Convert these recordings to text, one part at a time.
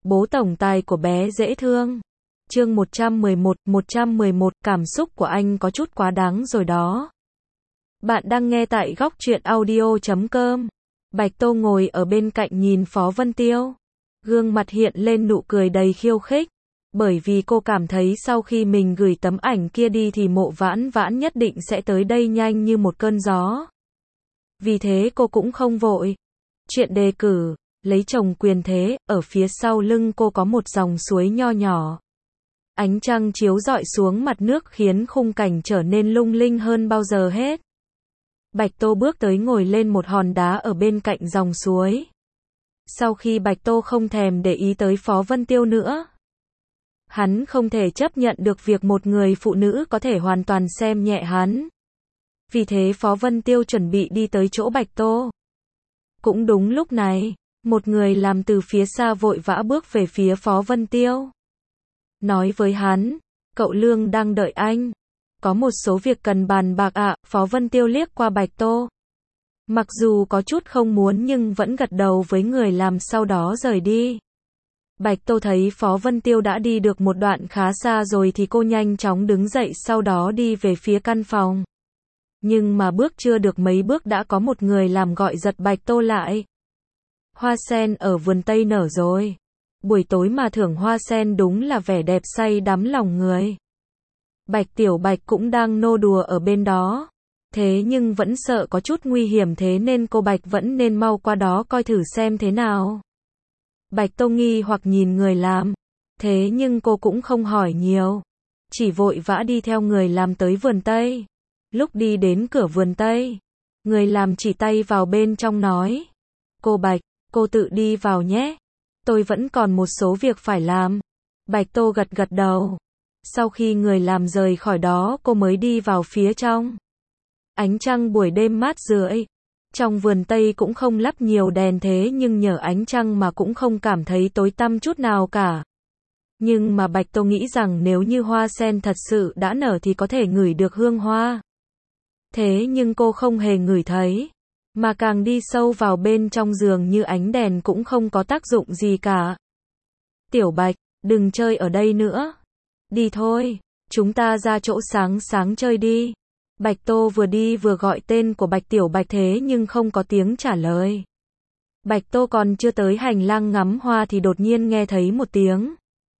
Bố tổng tài của bé dễ thương. Chương 111, cảm xúc của anh có chút quá đáng rồi đó. Bạn đang nghe tại góc truyện audio.com. Bạch Tô ngồi ở bên cạnh nhìn Phó Vân Tiêu. Gương mặt hiện lên nụ cười đầy khiêu khích. Bởi vì cô cảm thấy sau khi mình gửi tấm ảnh kia đi thì Mộ Vãn Vãn nhất định sẽ tới đây nhanh như một cơn gió. Vì thế cô cũng không vội. Chuyện đề cử, lấy chồng quyền thế, ở phía sau lưng cô có một dòng suối nho nhỏ. Ánh trăng chiếu rọi xuống mặt nước khiến khung cảnh trở nên lung linh hơn bao giờ hết. Bạch Tô bước tới ngồi lên một hòn đá ở bên cạnh dòng suối. Sau khi Bạch Tô không thèm để ý tới Phó Vân Tiêu nữa. Hắn không thể chấp nhận được việc một người phụ nữ có thể hoàn toàn xem nhẹ hắn. Vì thế Phó Vân Tiêu chuẩn bị đi tới chỗ Bạch Tô. Cũng đúng lúc này, một người làm từ phía xa vội vã bước về phía Phó Vân Tiêu. Nói với hắn, cậu Lương đang đợi anh. Có một số việc cần bàn bạc ạ. Phó Vân Tiêu liếc qua Bạch Tô. Mặc dù có chút không muốn nhưng vẫn gật đầu với người làm sau đó rời đi. Bạch Tô thấy Phó Vân Tiêu đã đi được một đoạn khá xa rồi thì cô nhanh chóng đứng dậy sau đó đi về phía căn phòng. Nhưng mà bước chưa được mấy bước đã có một người làm gọi giật Bạch Tô lại. Hoa sen ở vườn Tây nở rồi. Buổi tối mà thưởng hoa sen đúng là vẻ đẹp say đắm lòng người. Bạch Tiểu Bạch cũng đang nô đùa ở bên đó. Thế nhưng vẫn sợ có chút nguy hiểm thế nên cô Bạch vẫn nên mau qua đó coi thử xem thế nào. Bạch Tô nghi hoặc nhìn người làm. Thế nhưng cô cũng không hỏi nhiều. Chỉ vội vã đi theo người làm tới vườn Tây. Lúc đi đến cửa vườn Tây, người làm chỉ tay vào bên trong nói. Cô Bạch, cô tự đi vào nhé. Tôi vẫn còn một số việc phải làm. Bạch Tô gật gật đầu. Sau khi người làm rời khỏi đó cô mới đi vào phía trong. Ánh trăng buổi đêm mát rượi. Trong vườn Tây cũng không lắp nhiều đèn thế nhưng nhờ ánh trăng mà cũng không cảm thấy tối tăm chút nào cả. Nhưng mà Bạch Tô nghĩ rằng nếu như hoa sen thật sự đã nở thì có thể ngửi được hương hoa. Thế nhưng cô không hề ngửi thấy. Mà càng đi sâu vào bên trong giường như ánh đèn cũng không có tác dụng gì cả. Tiểu Bạch, đừng chơi ở đây nữa. Đi thôi, chúng ta ra chỗ sáng sáng chơi đi. Bạch Tô vừa đi vừa gọi tên của Bạch Tiểu Bạch thế nhưng không có tiếng trả lời. Bạch Tô còn chưa tới hành lang ngắm hoa thì đột nhiên nghe thấy một tiếng.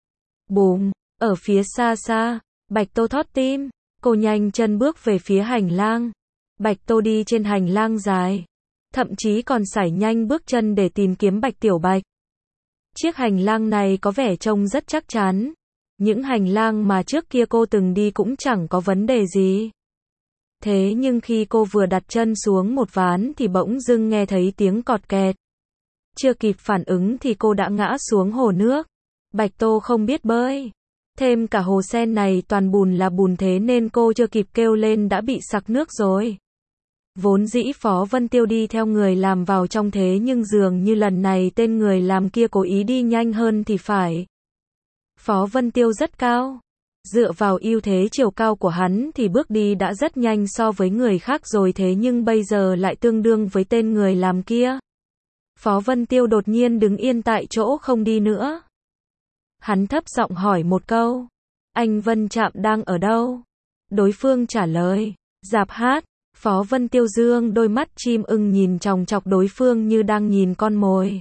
Bùm, ở phía xa xa, Bạch Tô thót tim. Cô nhanh chân bước về phía hành lang. Bạch Tô đi trên hành lang dài. Thậm chí còn sải nhanh bước chân để tìm kiếm Bạch Tiểu Bạch. Chiếc hành lang này có vẻ trông rất chắc chắn. Những hành lang mà trước kia cô từng đi cũng chẳng có vấn đề gì. Thế nhưng khi cô vừa đặt chân xuống một ván thì bỗng dưng nghe thấy tiếng cọt kẹt. Chưa kịp phản ứng thì cô đã ngã xuống hồ nước. Bạch Tô không biết bơi. Thêm cả hồ sen này toàn bùn là bùn thế nên cô chưa kịp kêu lên đã bị sặc nước rồi. Vốn dĩ Phó Vân Tiêu đi theo người làm vào trong thế nhưng dường như lần này tên người làm kia cố ý đi nhanh hơn thì phải. Phó Vân Tiêu rất cao. Dựa vào ưu thế chiều cao của hắn thì bước đi đã rất nhanh so với người khác rồi thế nhưng bây giờ lại tương đương với tên người làm kia. Phó Vân Tiêu đột nhiên đứng yên tại chỗ không đi nữa. Hắn thấp giọng hỏi một câu. Anh Vân Trạm đang ở đâu? Đối phương trả lời. Rạp hát. Phó Vân Tiêu dương đôi mắt chim ưng nhìn chòng chọc đối phương như đang nhìn con mồi.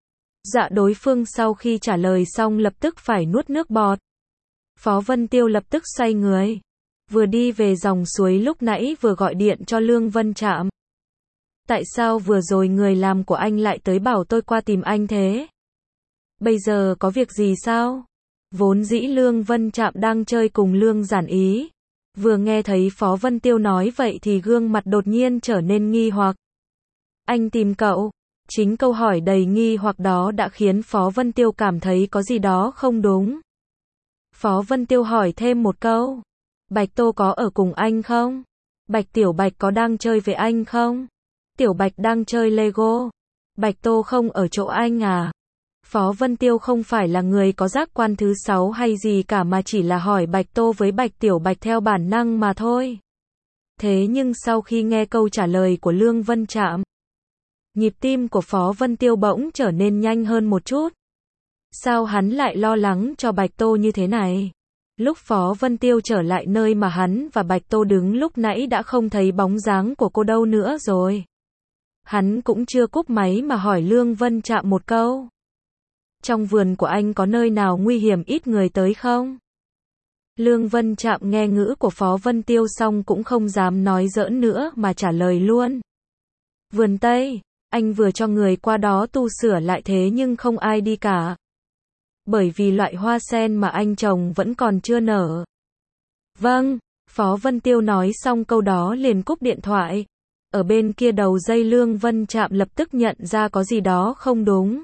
Dạ đối phương sau khi trả lời xong lập tức phải nuốt nước bọt. Phó Vân Tiêu lập tức xoay người. Vừa đi về dòng suối lúc nãy vừa gọi điện cho Lương Vân Trạm. Tại sao vừa rồi người làm của anh lại tới bảo tôi qua tìm anh thế? Bây giờ có việc gì sao? Vốn dĩ Lương Vân Trạm đang chơi cùng Lương Giản Ý. Vừa nghe thấy Phó Vân Tiêu nói vậy thì gương mặt đột nhiên trở nên nghi hoặc. Anh tìm cậu. Chính câu hỏi đầy nghi hoặc đó đã khiến Phó Vân Tiêu cảm thấy có gì đó không đúng. Phó Vân Tiêu hỏi thêm một câu. Bạch Tô có ở cùng anh không? Bạch Tiểu Bạch có đang chơi với anh không? Tiểu Bạch đang chơi Lego. Bạch Tô không ở chỗ anh à? Phó Vân Tiêu không phải là người có giác quan thứ 6 hay gì cả mà chỉ là hỏi Bạch Tô với Bạch Tiểu Bạch theo bản năng mà thôi. Thế nhưng sau khi nghe câu trả lời của Lương Vân Trạm, nhịp tim của Phó Vân Tiêu bỗng trở nên nhanh hơn một chút. Sao hắn lại lo lắng cho Bạch Tô như thế này? Lúc Phó Vân Tiêu trở lại nơi mà hắn và Bạch Tô đứng lúc nãy đã không thấy bóng dáng của cô đâu nữa rồi. Hắn cũng chưa cúp máy mà hỏi Lương Vân Trạm một câu. Trong vườn của anh có nơi nào nguy hiểm ít người tới không? Lương Vân Trạm nghe ngữ của Phó Vân Tiêu xong cũng không dám nói giỡn nữa mà trả lời luôn. Vườn Tây, anh vừa cho người qua đó tu sửa lại thế nhưng không ai đi cả. Bởi vì loại hoa sen mà anh trồng vẫn còn chưa nở. Vâng, Phó Vân Tiêu nói xong câu đó liền cúp điện thoại. Ở bên kia đầu dây Lương Vân Trạm lập tức nhận ra có gì đó không đúng.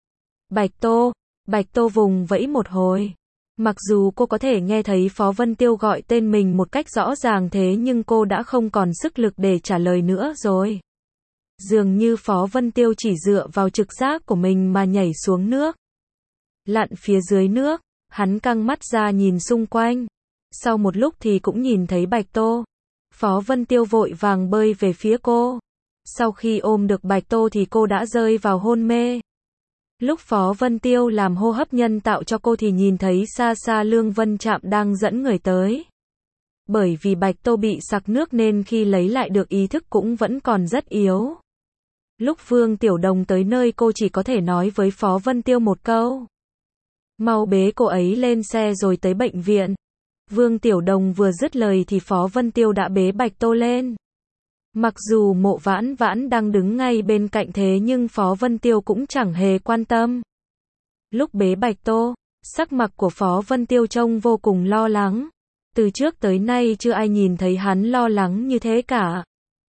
Bạch Tô vùng vẫy một hồi. Mặc dù cô có thể nghe thấy Phó Vân Tiêu gọi tên mình một cách rõ ràng thế nhưng cô đã không còn sức lực để trả lời nữa rồi. Dường như Phó Vân Tiêu chỉ dựa vào trực giác của mình mà nhảy xuống nước. Lặn phía dưới nước, hắn căng mắt ra nhìn xung quanh. Sau một lúc thì cũng nhìn thấy Bạch Tô. Phó Vân Tiêu vội vàng bơi về phía cô. Sau khi ôm được Bạch Tô thì cô đã rơi vào hôn mê. Lúc Phó Vân Tiêu làm hô hấp nhân tạo cho cô thì nhìn thấy xa xa Lương Vân Trạm đang dẫn người tới. Bởi vì Bạch Tô bị sặc nước nên khi lấy lại được ý thức cũng vẫn còn rất yếu. Lúc Vương Tiểu Đồng tới nơi cô chỉ có thể nói với Phó Vân Tiêu một câu. Mau bế cô ấy lên xe rồi tới bệnh viện. Vương Tiểu Đồng vừa dứt lời thì Phó Vân Tiêu đã bế Bạch Tô lên. Mặc dù Mộ Vãn Vãn đang đứng ngay bên cạnh thế nhưng Phó Vân Tiêu cũng chẳng hề quan tâm. Lúc bế Bạch Tô, sắc mặt của Phó Vân Tiêu trông vô cùng lo lắng. Từ trước tới nay chưa ai nhìn thấy hắn lo lắng như thế cả.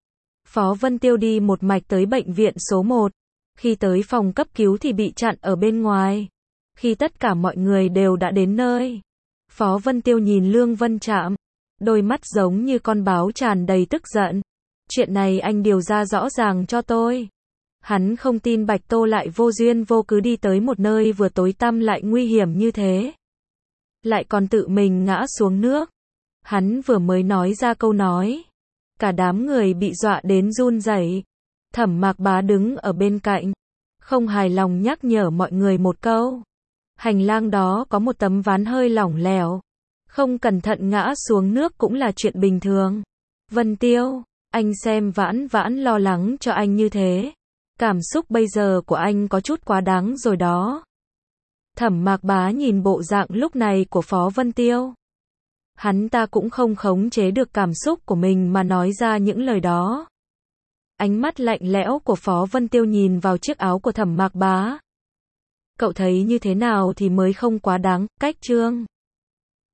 Phó Vân Tiêu đi một mạch tới bệnh viện số 1. Khi tới phòng cấp cứu thì bị chặn ở bên ngoài. Khi tất cả mọi người đều đã đến nơi, Phó Vân Tiêu nhìn Lương Vân Trạm, đôi mắt giống như con báo tràn đầy tức giận. Chuyện này anh điều ra rõ ràng cho tôi. Hắn không tin Bạch Tô lại vô duyên vô cớ đi tới một nơi vừa tối tăm lại nguy hiểm như thế. Lại còn tự mình ngã xuống nước. Hắn vừa mới nói ra câu nói. Cả đám người bị dọa đến run rẩy. Thẩm Mạc Bá đứng ở bên cạnh. Không hài lòng nhắc nhở mọi người một câu. Hành lang đó có một tấm ván hơi lỏng lẻo. Không cẩn thận ngã xuống nước cũng là chuyện bình thường. Vân Tiêu, anh xem Vãn Vãn lo lắng cho anh như thế. Cảm xúc bây giờ của anh có chút quá đáng rồi đó. Thẩm Mạc Bá nhìn bộ dạng lúc này của Phó Vân Tiêu. Hắn ta cũng không khống chế được cảm xúc của mình mà nói ra những lời đó. Ánh mắt lạnh lẽo của Phó Vân Tiêu nhìn vào chiếc áo của Thẩm Mạc Bá. Cậu thấy như thế nào thì mới không quá đáng, cách chương.